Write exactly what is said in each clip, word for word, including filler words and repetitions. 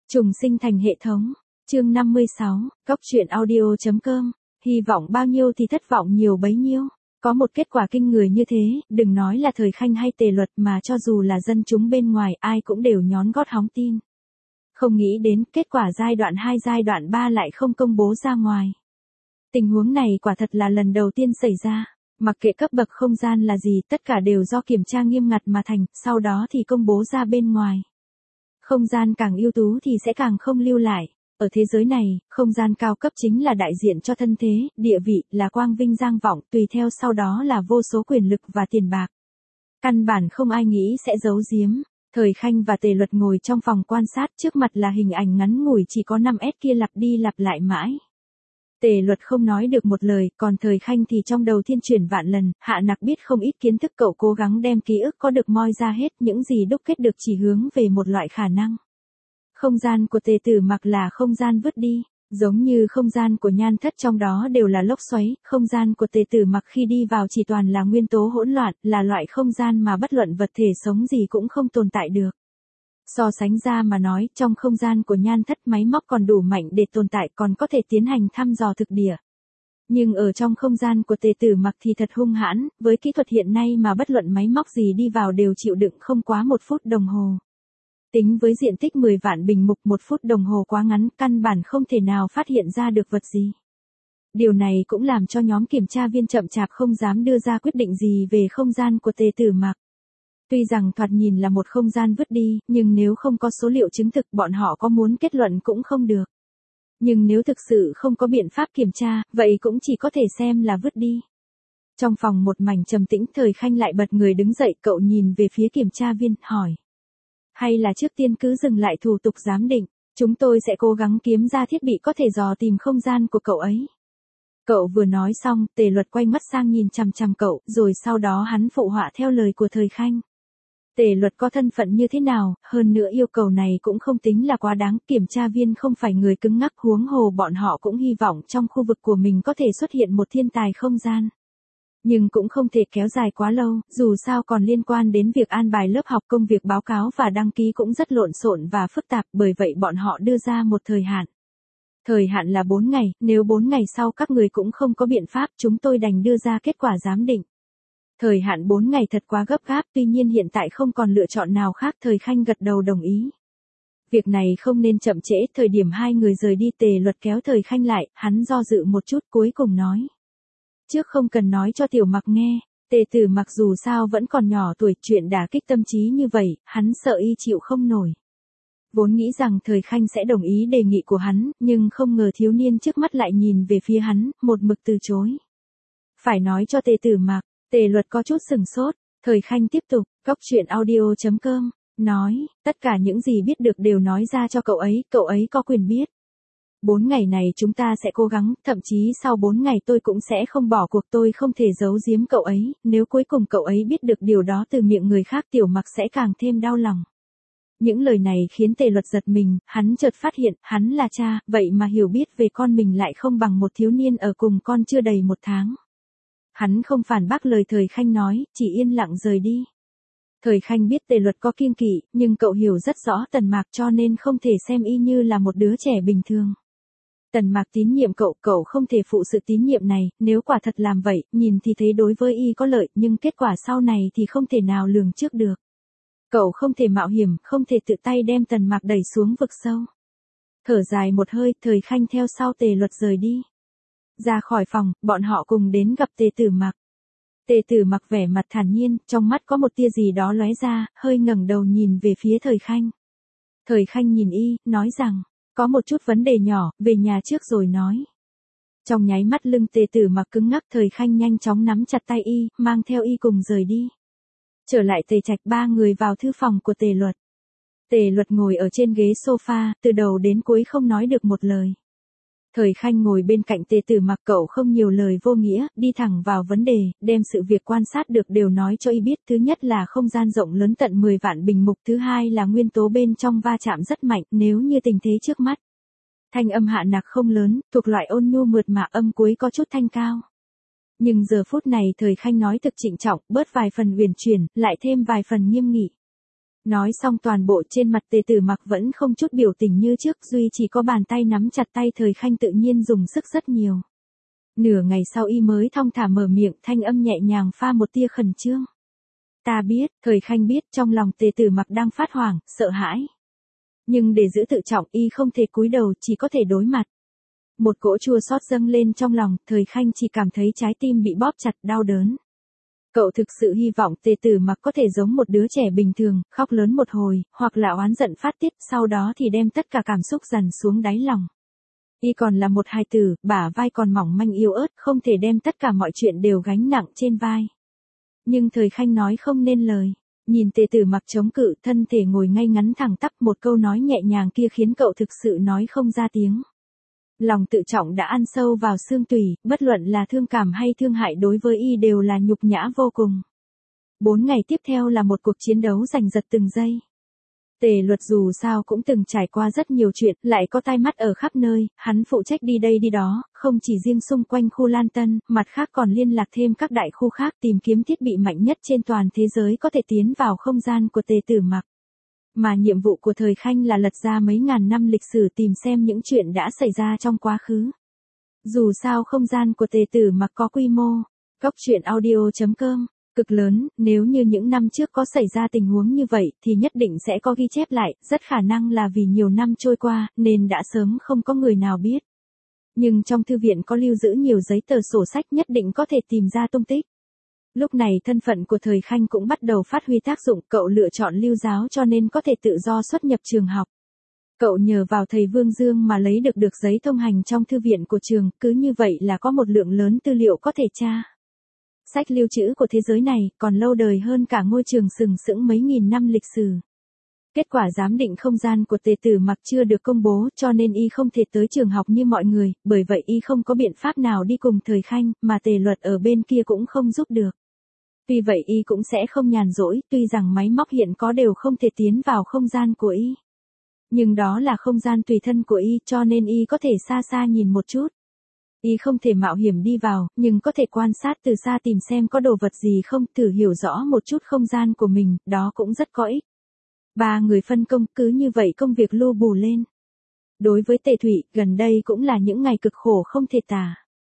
Trùng sinh thành hệ thống. Chương năm mươi sáu, Cóc truyện audio.com. Hy vọng bao nhiêu thì thất vọng nhiều bấy nhiêu. Có một kết quả kinh người như thế, đừng nói là Thời Khanh hay Tề Luật mà cho dù là dân chúng bên ngoài ai cũng đều nhón gót hóng tin. Không nghĩ đến kết quả giai đoạn hai giai đoạn ba lại không công bố ra ngoài. Tình huống này quả thật là lần đầu tiên xảy ra. Mặc kệ cấp bậc không gian là gì, tất cả đều do kiểm tra nghiêm ngặt mà thành, sau đó thì công bố ra bên ngoài. Không gian càng ưu tú thì sẽ càng không lưu lại. Ở thế giới này, không gian cao cấp chính là đại diện cho thân thế, địa vị, là quang vinh giang vọng, tùy theo sau đó là vô số quyền lực và tiền bạc. Căn bản không ai nghĩ sẽ giấu giếm. Thời Khanh và Tề Luật ngồi trong phòng quan sát, trước mặt là hình ảnh ngắn ngủi chỉ có năm S kia lặp đi lặp lại mãi. Tề Luật không nói được một lời, còn Thời Khanh thì trong đầu thiên chuyển vạn lần, Hạ Nặc biết không ít kiến thức, cậu cố gắng đem ký ức có được moi ra hết, những gì đúc kết được chỉ hướng về một loại khả năng. Không gian của Tề Tử Mặc là không gian vứt đi, giống như không gian của Nhan Thất trong đó đều là lốc xoáy, không gian của Tề Tử Mặc khi đi vào chỉ toàn là nguyên tố hỗn loạn, là loại không gian mà bất luận vật thể sống gì cũng không tồn tại được. So sánh ra mà nói, trong không gian của Nhan Thất máy móc còn đủ mạnh để tồn tại, còn có thể tiến hành thăm dò thực địa. Nhưng ở trong không gian của Tề Tử Mặc thì thật hung hãn, với kỹ thuật hiện nay mà bất luận máy móc gì đi vào đều chịu đựng không quá một phút đồng hồ. Tính với diện tích mười vạn bình mục, một phút đồng hồ quá ngắn, căn bản không thể nào phát hiện ra được vật gì. Điều này cũng làm cho nhóm kiểm tra viên chậm chạp không dám đưa ra quyết định gì về không gian của Tề Tử Mặc. Tuy rằng thoạt nhìn là một không gian vứt đi, nhưng nếu không có số liệu chứng thực bọn họ có muốn kết luận cũng không được. Nhưng nếu thực sự không có biện pháp kiểm tra, vậy cũng chỉ có thể xem là vứt đi. Trong phòng một mảnh trầm tĩnh, Thời Khanh lại bật người đứng dậy, cậu nhìn về phía kiểm tra viên, hỏi. Hay là trước tiên cứ dừng lại thủ tục giám định, chúng tôi sẽ cố gắng kiếm ra thiết bị có thể dò tìm không gian của cậu ấy. Cậu vừa nói xong, Tề Luật quay mắt sang nhìn chằm chằm cậu, rồi sau đó hắn phụ họa theo lời của Thời Khanh. Tề Luật có thân phận như thế nào, hơn nữa yêu cầu này cũng không tính là quá đáng, kiểm tra viên không phải người cứng ngắc, huống hồ bọn họ cũng hy vọng trong khu vực của mình có thể xuất hiện một thiên tài không gian. Nhưng cũng không thể kéo dài quá lâu, dù sao còn liên quan đến việc an bài lớp học, công việc báo cáo và đăng ký cũng rất lộn xộn và phức tạp, bởi vậy bọn họ đưa ra một thời hạn. Thời hạn là bốn ngày, nếu bốn ngày sau các người cũng không có biện pháp, chúng tôi đành đưa ra kết quả giám định. Thời hạn bốn ngày thật quá gấp gáp, tuy nhiên hiện tại không còn lựa chọn nào khác, Thời Khanh gật đầu đồng ý. Việc này không nên chậm trễ, thời điểm hai người rời đi, Tề Luật kéo Thời Khanh lại, hắn do dự một chút cuối cùng nói. Trước không cần nói cho Tiểu Mặc nghe, Tề Tử Mặc dù sao vẫn còn nhỏ tuổi, chuyện đả kích tâm trí như vậy, hắn sợ y chịu không nổi. Vốn nghĩ rằng Thời Khanh sẽ đồng ý đề nghị của hắn, nhưng không ngờ thiếu niên trước mắt lại nhìn về phía hắn, một mực từ chối. Phải nói cho Tề Tử Mặc. Tề Luật có chút sừng sốt, Thời Khanh tiếp tục, Cóc truyện audio.com, nói, tất cả những gì biết được đều nói ra cho cậu ấy, cậu ấy có quyền biết. Bốn ngày này chúng ta sẽ cố gắng, thậm chí sau bốn ngày tôi cũng sẽ không bỏ cuộc, tôi không thể giấu giếm cậu ấy, nếu cuối cùng cậu ấy biết được điều đó từ miệng người khác, Tiểu Mặc sẽ càng thêm đau lòng. Những lời này khiến Tề Luật giật mình, hắn chợt phát hiện, hắn là cha, vậy mà hiểu biết về con mình lại không bằng một thiếu niên ở cùng con chưa đầy một tháng. Hắn không phản bác lời Thời Khanh nói, chỉ yên lặng rời đi. Thời Khanh biết Tề Luật có kiêng kỵ, nhưng cậu hiểu rất rõ Tần Mạc cho nên không thể xem y như là một đứa trẻ bình thường. Tần Mạc tín nhiệm cậu, cậu không thể phụ sự tín nhiệm này, nếu quả thật làm vậy, nhìn thì thấy đối với y có lợi, nhưng kết quả sau này thì không thể nào lường trước được. Cậu không thể mạo hiểm, không thể tự tay đem Tần Mạc đẩy xuống vực sâu. Thở dài một hơi, Thời Khanh theo sau Tề Luật rời đi. Ra khỏi phòng, bọn họ cùng đến gặp Tề Tử Mặc. Tề Tử Mặc vẻ mặt thản nhiên, trong mắt có một tia gì đó lóe ra, hơi ngẩng đầu nhìn về phía Thời Khanh. Thời Khanh nhìn y, nói rằng, có một chút vấn đề nhỏ, về nhà trước rồi nói. Trong nháy mắt lưng Tề Tử Mặc cứng ngắc, Thời Khanh nhanh chóng nắm chặt tay y, mang theo y cùng rời đi. Trở lại Tề Trạch, ba người vào thư phòng của Tề Luật. Tề Luật ngồi ở trên ghế sofa, từ đầu đến cuối không nói được một lời. Thời Khanh ngồi bên cạnh Tề Tử Mặc, cậu không nhiều lời vô nghĩa, đi thẳng vào vấn đề, đem sự việc quan sát được đều nói cho y biết, thứ nhất là không gian rộng lớn tận mười vạn bình mục, thứ hai là nguyên tố bên trong va chạm rất mạnh, nếu như tình thế trước mắt. Thanh âm Hạ Nặc không lớn, thuộc loại ôn nhu mượt mà, âm cuối có chút thanh cao. Nhưng giờ phút này Thời Khanh nói thực trịnh trọng, bớt vài phần uyển chuyển, lại thêm vài phần nghiêm nghị. Nói xong toàn bộ trên mặt Tề Tử Mặc vẫn không chút biểu tình như trước, duy chỉ có bàn tay nắm chặt tay Thời Khanh tự nhiên dùng sức rất nhiều. Nửa ngày sau y mới thong thả mở miệng, thanh âm nhẹ nhàng pha một tia khẩn trương. Ta biết, Thời Khanh biết trong lòng Tề Tử Mặc đang phát hoảng, sợ hãi. Nhưng để giữ tự trọng y không thể cúi đầu, chỉ có thể đối mặt. Một cỗ chua xót dâng lên trong lòng, Thời Khanh chỉ cảm thấy trái tim bị bóp chặt, đau đớn. Cậu thực sự hy vọng Tề Tử Mặc có thể giống một đứa trẻ bình thường, khóc lớn một hồi, hoặc là oán giận phát tiết, sau đó thì đem tất cả cảm xúc dằn xuống đáy lòng. Y còn là một hài tử, bả vai còn mỏng manh yếu ớt, không thể đem tất cả mọi chuyện đều gánh nặng trên vai. Nhưng Thời Khanh nói không nên lời. Nhìn Tề Tử Mặc chống cự, thân thể ngồi ngay ngắn thẳng tắp, một câu nói nhẹ nhàng kia khiến cậu thực sự nói không ra tiếng. Lòng tự trọng đã ăn sâu vào xương tủy, bất luận là thương cảm hay thương hại đối với y đều là nhục nhã vô cùng. Bốn ngày tiếp theo là một cuộc chiến đấu giành giật từng giây. Tề Luật dù sao cũng từng trải qua rất nhiều chuyện, lại có tai mắt ở khắp nơi, hắn phụ trách đi đây đi đó, không chỉ riêng xung quanh khu Lan Tân, mặt khác còn liên lạc thêm các đại khu khác tìm kiếm thiết bị mạnh nhất trên toàn thế giới có thể tiến vào không gian của Tề Tử Mặc. Mà nhiệm vụ của Thời Khanh là lật ra mấy ngàn năm lịch sử tìm xem những chuyện đã xảy ra trong quá khứ. Dù sao không gian của Tề Tử Mặc có quy mô, Cốc truyện audio chấm com, cực lớn, nếu như những năm trước có xảy ra tình huống như vậy thì nhất định sẽ có ghi chép lại, rất khả năng là vì nhiều năm trôi qua nên đã sớm không có người nào biết. Nhưng trong thư viện có lưu giữ nhiều giấy tờ sổ sách nhất định có thể tìm ra tung tích. Lúc này thân phận của Thời Khanh cũng bắt đầu phát huy tác dụng, cậu lựa chọn lưu giáo cho nên có thể tự do xuất nhập trường học. Cậu nhờ vào thầy Vương Dương mà lấy được được giấy thông hành trong thư viện của trường, cứ như vậy là có một lượng lớn tư liệu có thể tra. Sách lưu trữ của thế giới này còn lâu đời hơn cả ngôi trường sừng sững mấy nghìn năm lịch sử. Kết quả giám định không gian của Tề Tử Mặc chưa được công bố cho nên y không thể tới trường học như mọi người, bởi vậy y không có biện pháp nào đi cùng Thời Khanh, mà Tề Luật ở bên kia cũng không giúp được. Tuy vậy y cũng sẽ không nhàn rỗi, tuy rằng máy móc hiện có đều không thể tiến vào không gian của y. Nhưng đó là không gian tùy thân của y cho nên y có thể xa xa nhìn một chút. Y không thể mạo hiểm đi vào, nhưng có thể quan sát từ xa tìm xem có đồ vật gì không, thử hiểu rõ một chút không gian của mình, đó cũng rất có ích. Ba người phân công, cứ như vậy công việc lu bù lên. Đối với Tề Thụy, gần đây cũng là những ngày cực khổ không thể tả.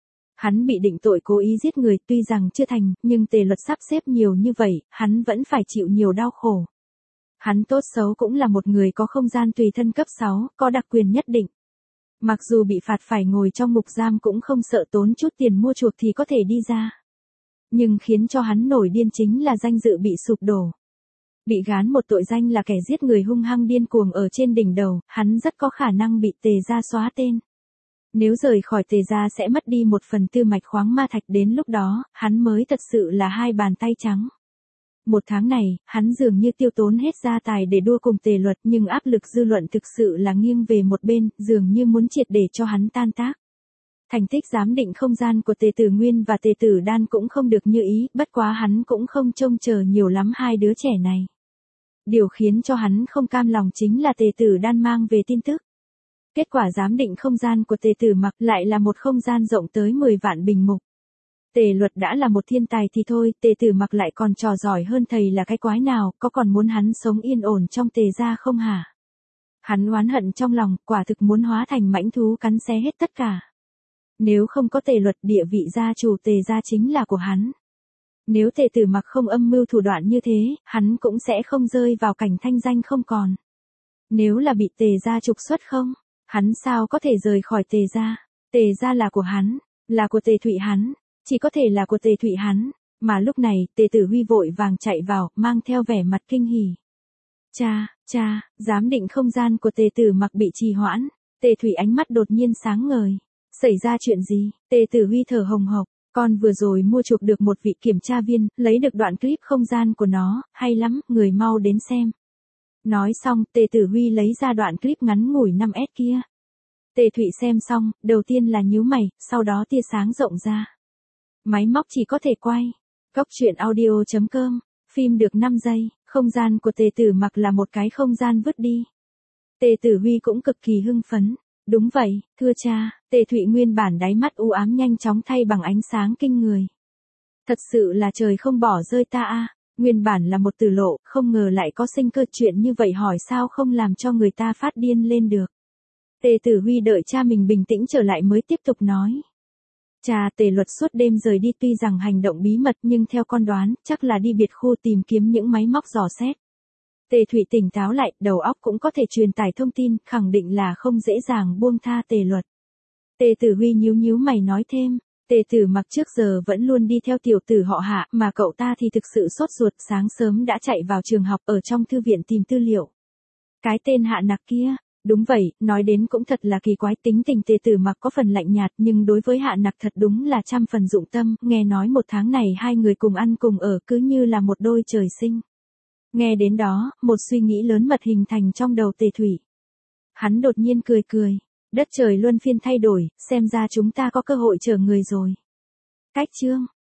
Hắn bị định tội cố ý giết người, tuy rằng chưa thành, nhưng Tề Luật sắp xếp nhiều như vậy, hắn vẫn phải chịu nhiều đau khổ. Hắn tốt xấu cũng là một người có không gian tùy thân cấp sáu, có đặc quyền nhất định. Mặc dù bị phạt phải ngồi trong ngục giam cũng không sợ tốn chút tiền mua chuộc thì có thể đi ra. Nhưng khiến cho hắn nổi điên chính là danh dự bị sụp đổ. Bị gán một tội danh là kẻ giết người hung hăng điên cuồng ở trên đỉnh đầu, hắn rất có khả năng bị Tề gia xóa tên. Nếu rời khỏi Tề gia sẽ mất đi một phần tư mạch khoáng ma thạch, đến lúc đó, hắn mới thật sự là hai bàn tay trắng. Một tháng này, hắn dường như tiêu tốn hết gia tài để đua cùng Tề Luật, nhưng áp lực dư luận thực sự là nghiêng về một bên, dường như muốn triệt để cho hắn tan tác. Thành tích giám định không gian của Tề Tử Nguyên và Tề Tử Đan cũng không được như ý, bất quá hắn cũng không trông chờ nhiều lắm hai đứa trẻ này. Điều khiến cho hắn không cam lòng chính là Tề Tử Đan mang về tin tức. Kết quả giám định không gian của Tề Tử Mặc lại là một không gian rộng tới mười vạn bình mục. Tề Luật đã là một thiên tài thì thôi, Tề Tử Mặc lại còn trò giỏi hơn thầy là cái quái nào, có còn muốn hắn sống yên ổn trong Tề gia không hả? Hắn oán hận trong lòng, quả thực muốn hóa thành mãnh thú cắn xé hết tất cả. Nếu không có Tề Luật, địa vị gia chủ Tề gia chính là của hắn. Nếu Tề Tử Mặc không âm mưu thủ đoạn như thế, hắn cũng sẽ không rơi vào cảnh thanh danh không còn. Nếu là bị Tề gia trục xuất không, hắn sao có thể rời khỏi Tề gia? Tề gia là của hắn, là của Tề Thụy hắn, chỉ có thể là của Tề Thụy hắn. Mà lúc này, Tề Tử Huy vội vàng chạy vào, mang theo vẻ mặt kinh hỉ. Cha, cha, giám định không gian của Tề Tử Mặc bị trì hoãn. Tề Thụy ánh mắt đột nhiên sáng ngời. Xảy ra chuyện gì? Tề Tử Huy thở hồng hộc. Con vừa rồi mua chuộc được một vị kiểm tra viên, lấy được đoạn clip không gian của nó, hay lắm, người mau đến xem. Nói xong, Tề Tử Huy lấy ra đoạn clip ngắn ngủi năm S kia. Tề Thụy xem xong, đầu tiên là nhíu mày, sau đó tia sáng rộng ra. Máy móc chỉ có thể quay. Cốc truyện audio chấm com, phim được năm giây, không gian của Tề Tử Mặc là một cái không gian vứt đi. Tề Tử Huy cũng cực kỳ hưng phấn. Đúng vậy, thưa cha. Tề Thụy nguyên bản đáy mắt u ám nhanh chóng thay bằng ánh sáng kinh người. Thật sự là trời không bỏ rơi ta a. Nguyên bản là một tử lộ, không ngờ lại có sinh cơ, chuyện như vậy hỏi sao không làm cho người ta phát điên lên được. Tề Tử Huy đợi cha mình bình tĩnh trở lại mới tiếp tục nói. Cha, Tề Luật suốt đêm rời đi tuy rằng hành động bí mật nhưng theo con đoán, chắc là đi biệt khu tìm kiếm những máy móc dò xét. Tề Thụy tỉnh táo lại, đầu óc cũng có thể truyền tải thông tin, khẳng định là không dễ dàng buông tha Tề Luật. Tề Tử Huy nhíu nhíu mày nói thêm, Tề Tử Mặc trước giờ vẫn luôn đi theo tiểu tử họ Hạ, mà cậu ta thì thực sự sốt ruột, sáng sớm đã chạy vào trường học ở trong thư viện tìm tư liệu. Cái tên Hạ Nặc kia, đúng vậy, nói đến cũng thật là kỳ quái, tính tình Tề Tử Mặc có phần lạnh nhạt nhưng đối với Hạ Nặc thật đúng là trăm phần dụng tâm, nghe nói một tháng này hai người cùng ăn cùng ở cứ như là một đôi trời sinh. Nghe đến đó, một suy nghĩ lớn mật hình thành trong đầu Tề Thủy. Hắn đột nhiên cười cười, đất trời luân phiên thay đổi, xem ra chúng ta có cơ hội chở người rồi. Cách chương